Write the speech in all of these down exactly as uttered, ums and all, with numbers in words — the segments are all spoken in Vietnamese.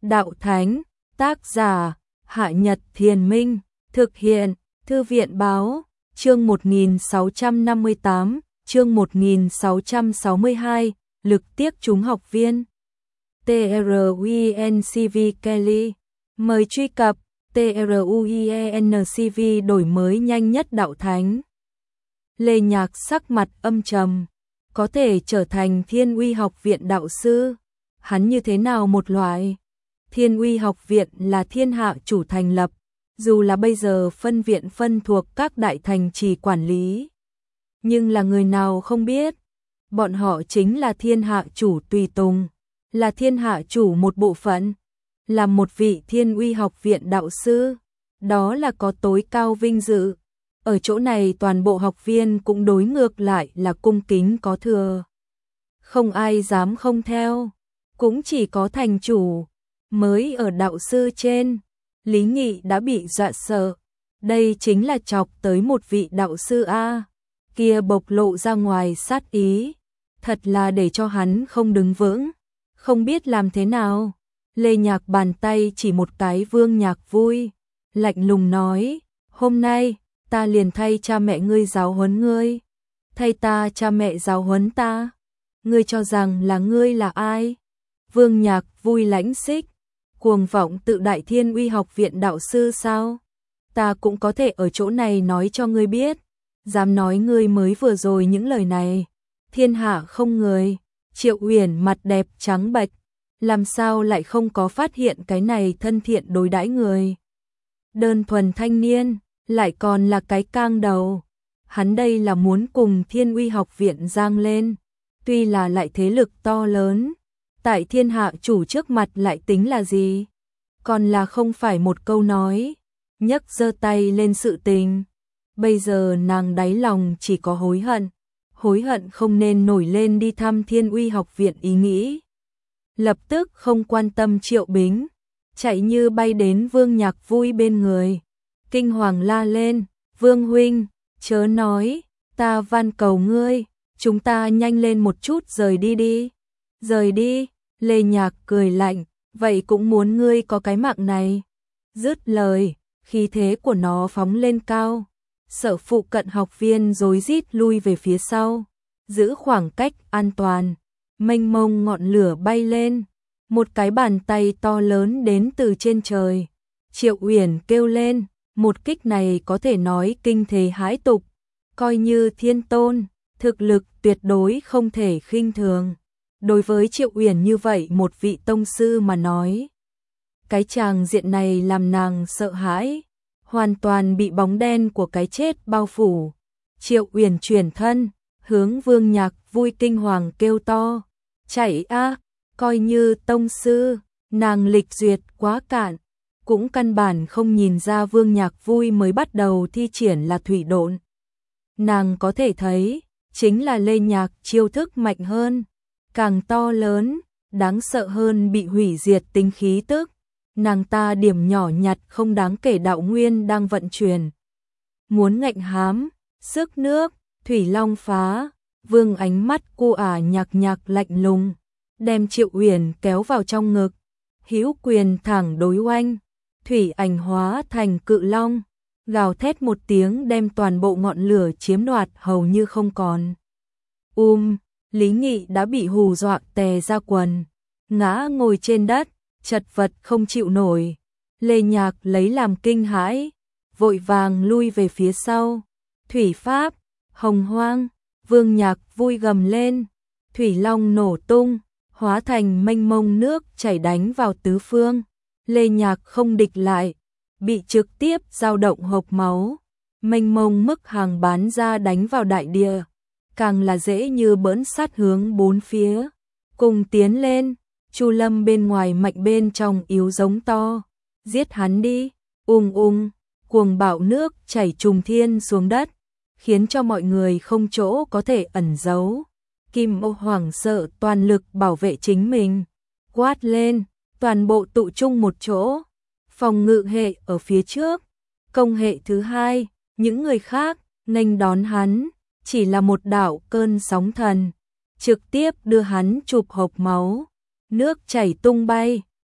Đạo Thánh, tác giả, Hạ Nhật Thiền Minh, thực hiện, Thư viện Báo, chương một nghìn sáu trăm năm mươi tám, chương một nghìn sáu trăm sáu mươi hai, lực tiếc chúng học viên. TRUENCV Kelly, mời truy cập TRUENCV đổi mới nhanh nhất Đạo Thánh. Lê Nhạc sắc mặt âm trầm, có thể trở thành Thiên Uy Học Viện đạo sư, hắn như thế nào một loại? Thiên Uy Học Viện là thiên hạ chủ thành lập, dù là bây giờ phân viện phân thuộc các đại thành trì quản lý. Nhưng là người nào không biết, bọn họ chính là thiên hạ chủ tùy tùng, là thiên hạ chủ một bộ phận, là một vị Thiên Uy Học Viện đạo sư, đó là có tối cao vinh dự. Ở chỗ này toàn bộ học viên cũng đối ngược lại là cung kính có thừa. Không ai dám không theo, cũng chỉ có thành chủ mới ở đạo sư trên. Lý Nghị đã bị dọa sợ, đây chính là chọc tới một vị đạo sư A, kia bộc lộ ra ngoài sát ý, thật là để cho hắn không đứng vững, không biết làm thế nào. Lê Nhạc bàn tay chỉ một cái Vương Nhạc Vui, lạnh lùng nói, hôm nay ta liền thay cha mẹ ngươi giáo huấn ngươi, thay ta cha mẹ giáo huấn ta, ngươi cho rằng là ngươi là ai? Vương Nhạc Vui lãnh xích, cuồng vọng tự đại Thiên Uy Học Viện đạo sư sao? Ta cũng có thể ở chỗ này nói cho ngươi biết, dám nói ngươi mới vừa rồi những lời này, thiên hạ không người. Triệu Uyển mặt đẹp trắng bệch, làm sao lại không có phát hiện cái này thân thiện đối đãi người. Đơn thuần thanh niên, lại còn là cái cang đầu. Hắn đây là muốn cùng Thiên Uy Học Viện giang lên, tuy là lại thế lực to lớn, tại thiên hạ chủ trước mặt lại tính là gì? Còn là không phải một câu nói, nhấc giơ tay lên sự tình. Bây giờ nàng đáy lòng chỉ có hối hận, hối hận không nên nổi lên đi thăm Thiên Uy Học Viện ý nghĩ. Lập tức không quan tâm Triệu Bính, chạy như bay đến Vương Nhạc Vui bên người, kinh hoàng la lên, Vương huynh, chớ nói, ta van cầu ngươi, chúng ta nhanh lên một chút rời đi đi, rời đi. Lê Nhạc cười lạnh, vậy cũng muốn ngươi có cái mạng này. Dứt lời, khí thế của nó phóng lên cao, sợ phụ cận học viên rối rít lui về phía sau, giữ khoảng cách an toàn. Mênh mông ngọn lửa bay lên, một cái bàn tay to lớn đến từ trên trời. Triệu Uyển kêu lên, một kích này có thể nói kinh thế hãi tục, coi như thiên tôn, thực lực tuyệt đối không thể khinh thường. Đối với Triệu Uyển như vậy một vị tông sư mà nói, cái tràng diện này làm nàng sợ hãi, hoàn toàn bị bóng đen của cái chết bao phủ. Triệu Uyển chuyển thân, hướng Vương Nhạc Vui kinh hoàng kêu to, chạy a, coi như tông sư, nàng lịch duyệt quá cạn, cũng căn bản không nhìn ra Vương Nhạc Vui mới bắt đầu thi triển là thủy độn. Nàng có thể thấy, chính là Lê Nhạc chiêu thức mạnh hơn, càng to lớn, đáng sợ hơn bị hủy diệt tính khí tức. Nàng ta điểm nhỏ nhặt không đáng kể đạo nguyên đang vận chuyển, muốn ngạnh hám, sức nước, thủy long phá. Vương ánh mắt cô ả nhạc nhạc lạnh lùng, đem Triệu Uyển kéo vào trong ngực, hữu quyền thẳng đối oanh, thủy ảnh hóa thành cự long, gào thét một tiếng đem toàn bộ ngọn lửa chiếm đoạt hầu như không còn. Um, Lý Nghị đã bị hù dọa tè ra quần, ngã ngồi trên đất, chật vật không chịu nổi. Lê Nhạc lấy làm kinh hãi, vội vàng lui về phía sau. Thủy pháp, hồng hoang. Vương Nhạc Vui gầm lên, thủy long nổ tung, hóa thành mênh mông nước chảy đánh vào tứ phương. Lê Nhạc không địch lại, bị trực tiếp dao động hộc máu, mênh mông mức hàng bán ra đánh vào đại địa, càng là dễ như bỡn sát hướng bốn phía. Cùng tiến lên, Chu Lâm bên ngoài mạnh bên trong yếu giống to, giết hắn đi, ung ung, cuồng bạo nước chảy trùng thiên xuống đất, khiến cho mọi người không chỗ có thể ẩn giấu. Kim Ô hoảng sợ toàn lực bảo vệ chính mình, quát lên, toàn bộ tụ chung một chỗ, phòng ngự hệ ở phía trước, công hệ thứ hai, những người khác nghênh đón hắn, chỉ là một đạo cơn sóng thần, trực tiếp đưa hắn chụp hộc máu, nước chảy tung bay,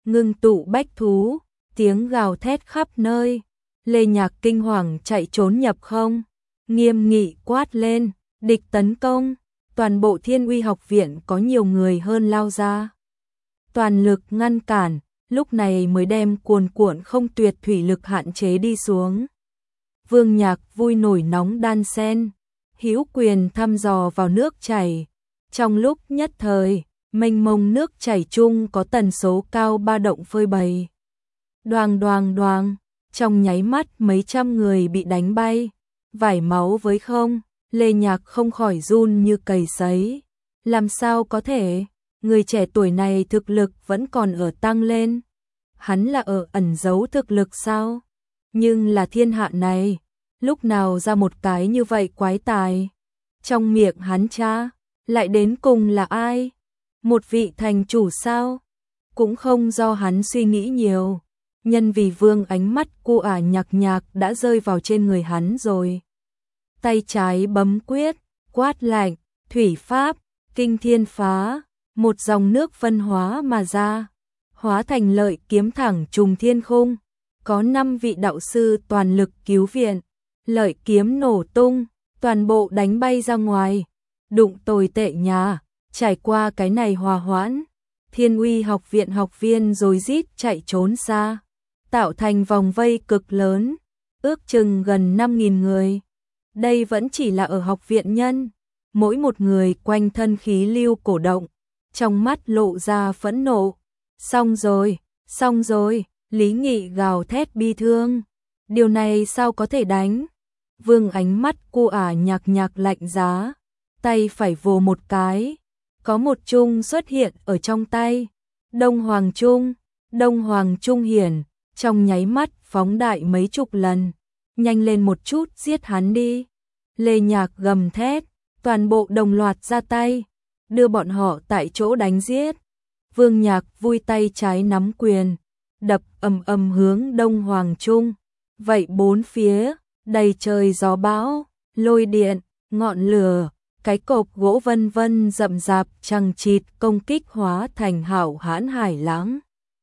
ngưng tụ bách thú, tiếng gào thét khắp nơi. Lê Nhạc kinh hoàng chạy trốn nhập không, nghiêm nghị quát lên, địch tấn công. Toàn bộ Thiên Uy học viện có nhiều người hơn lao ra, toàn lực ngăn cản, lúc này mới đem cuồn cuộn không tuyệt thủy lực hạn chế đi xuống. Vương Nhạc vui nổi nóng đan sen, hữu quyền thăm dò vào nước chảy. Trong lúc nhất thời, mênh mông nước chảy chung có tần số cao ba động phơi bày. Đoàng đoàng đoàng, trong nháy mắt mấy trăm người bị đánh bay, vải máu với không. Lê Nhạc không khỏi run như cầy sấy. Làm sao có thể, người trẻ tuổi này thực lực vẫn còn ở tăng lên. Hắn là ở ẩn giấu thực lực sao? Nhưng là thiên hạ này, lúc nào ra một cái như vậy quái tài? Trong miệng hắn cha, lại đến cùng là ai? Một vị thành chủ sao? Cũng không do hắn suy nghĩ nhiều. Nhân vì Vương ánh mắt cu ả nhạc nhạc đã rơi vào trên người hắn rồi. Tay trái bấm quyết, quát lạnh, thủy pháp, kinh thiên phá, một dòng nước phân hóa mà ra, hóa thành lợi kiếm thẳng trùng thiên khung. Có năm vị đạo sư toàn lực cứu viện, lợi kiếm nổ tung, toàn bộ đánh bay ra ngoài, đụng tồi tệ nhà. Trải qua cái này hòa hoãn, Thiên Uy học viện học viên rối rít chạy trốn xa, tạo thành vòng vây cực lớn, ước chừng gần năm nghìn người. Đây vẫn chỉ là ở học viện nhân, mỗi một người quanh thân khí lưu cổ động, trong mắt lộ ra phẫn nộ. Xong rồi, xong rồi, Lý Nghị gào thét bi thương. Điều này sao có thể đánh? Vương ánh mắt cu ả nhạc nhạc lạnh giá, tay phải vồ một cái, có một chung xuất hiện ở trong tay. Đông Hoàng Trung, Đông Hoàng Trung hiển, trong nháy mắt phóng đại mấy chục lần. Nhanh lên một chút giết hắn đi. Lê Nhạc gầm thét, toàn bộ đồng loạt ra tay, đưa bọn họ tại chỗ đánh giết. Vương Nhạc vui tay trái nắm quyền, đập ầm ầm hướng Đông Hoàng Trung. Vậy bốn phía, đầy trời gió bão, lôi điện, ngọn lửa, cái cột gỗ vân vân rậm rạp chằng chịt công kích hóa thành hảo hãn hải lãng.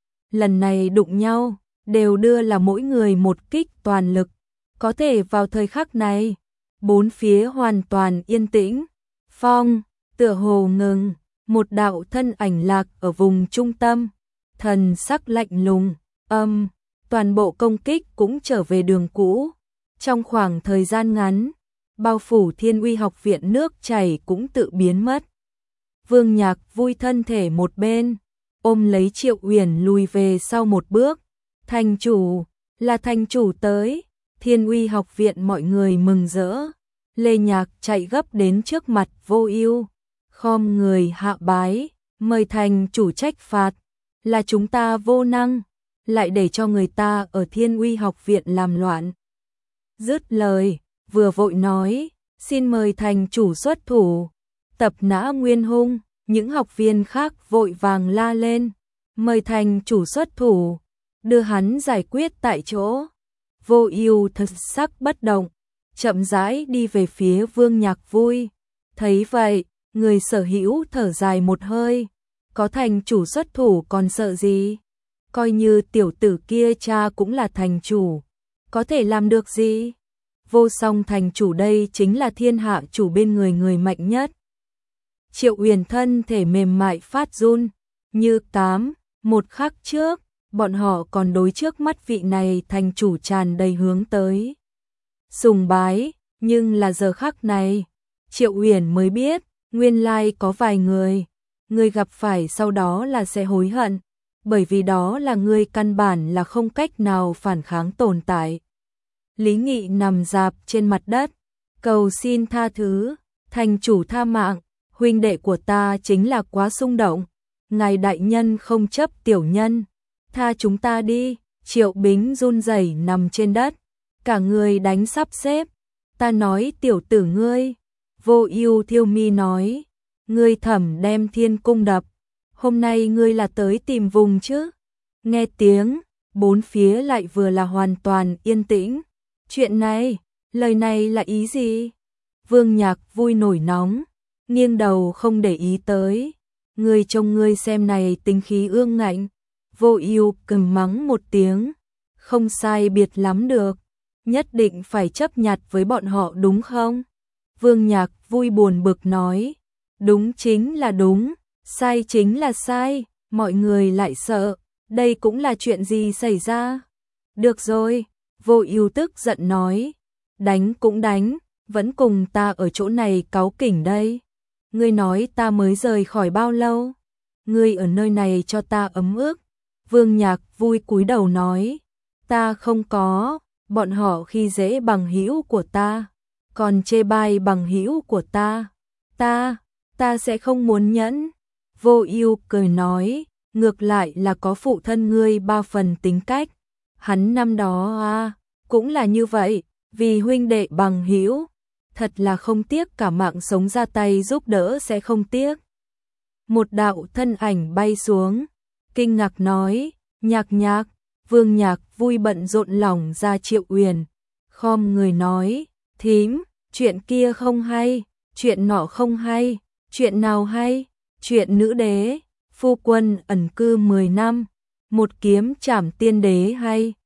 Lần này đụng nhau, đều đưa là mỗi người một kích toàn lực. Có thể vào thời khắc này, bốn phía hoàn toàn yên tĩnh. Phong, tựa hồ ngừng, một đạo thân ảnh lạc ở vùng trung tâm, thần sắc lạnh lùng, âm, toàn bộ công kích cũng trở về đường cũ. Trong khoảng thời gian ngắn, bao phủ Thiên Uy học viện nước chảy cũng tự biến mất. Vương Nhạc vui thân thể một bên, ôm lấy Triệu Uyển lùi về sau một bước. Thành chủ, là thành chủ tới. Thiên Uy học viện mọi người mừng rỡ. Lê Nhạc chạy gấp đến trước mặt Vô Ưu, khom người hạ bái, mời thành chủ trách phạt, là chúng ta vô năng, lại để cho người ta ở Thiên Uy học viện làm loạn. Dứt lời, vừa vội nói, xin mời thành chủ xuất thủ, tập nã Nguyên Hung. Những học viên khác vội vàng la lên, mời thành chủ xuất thủ, đưa hắn giải quyết tại chỗ. Vô Ưu thật sắc bất động, chậm rãi đi về phía Vương Nhạc vui. Thấy vậy, người sở hữu thở dài một hơi, có thành chủ xuất thủ còn sợ gì? Coi như tiểu tử kia cha cũng là thành chủ, có thể làm được gì? Vô Song thành chủ đây chính là thiên hạ chủ bên người người mạnh nhất. Triệu Uyển thân thể mềm mại phát run, như cám. Một khắc trước, bọn họ còn đối trước mắt vị này thành chủ tràn đầy hướng tới sùng bái, nhưng là giờ khắc này, Triệu Uyển mới biết, nguyên lai có vài người, người gặp phải sau đó là sẽ hối hận, bởi vì đó là người căn bản là không cách nào phản kháng tồn tại. Lý Nghị nằm rạp trên mặt đất, cầu xin tha thứ, thành chủ tha mạng, huynh đệ của ta chính là quá xung động, ngài đại nhân không chấp tiểu nhân, tha chúng ta đi. Triệu Bính run rẩy nằm trên đất, cả người đánh sắp xếp. Ta nói tiểu tử ngươi. Vô Ưu thiêu mi nói, ngươi thẩm đem thiên cung đập, hôm nay ngươi là tới tìm vùng chứ? Nghe tiếng, bốn phía lại vừa là hoàn toàn yên tĩnh. Chuyện này, lời này là ý gì? Vương Nhạc vui nổi nóng, nghiêng đầu không để ý tới. Ngươi trông ngươi xem này tính khí ương ngạnh. Vô Ưu cầm mắng một tiếng, không sai biệt lắm được, nhất định phải chấp nhặt với bọn họ đúng không? Vương Nhạc vui buồn bực nói, đúng chính là đúng, sai chính là sai, mọi người lại sợ, đây cũng là chuyện gì xảy ra? Được rồi, Vô Ưu tức giận nói, đánh cũng đánh, vẫn cùng ta ở chỗ này cáu kỉnh đây. Ngươi nói ta mới rời khỏi bao lâu? Ngươi ở nơi này cho ta ấm ức. Vương Nhạc vui cúi đầu nói, ta không có, bọn họ khi dễ bằng hữu của ta, còn chê bai bằng hữu của ta. Ta, ta sẽ không muốn nhẫn. Vô Ưu cười nói, ngược lại là có phụ thân ngươi ba phần tính cách. Hắn năm đó à, cũng là như vậy, vì huynh đệ bằng hữu, thật là không tiếc cả mạng sống ra tay giúp đỡ sẽ không tiếc. Một đạo thân ảnh bay xuống, kinh ngạc nói, Nhạc Nhạc. Vương Nhạc vui bận rộn lòng ra Triệu Uyển, khom người nói, thím, chuyện kia không hay, chuyện nọ không hay, chuyện nào hay, chuyện nữ đế, phu quân ẩn cư mười năm, một kiếm trảm tiên đế hay,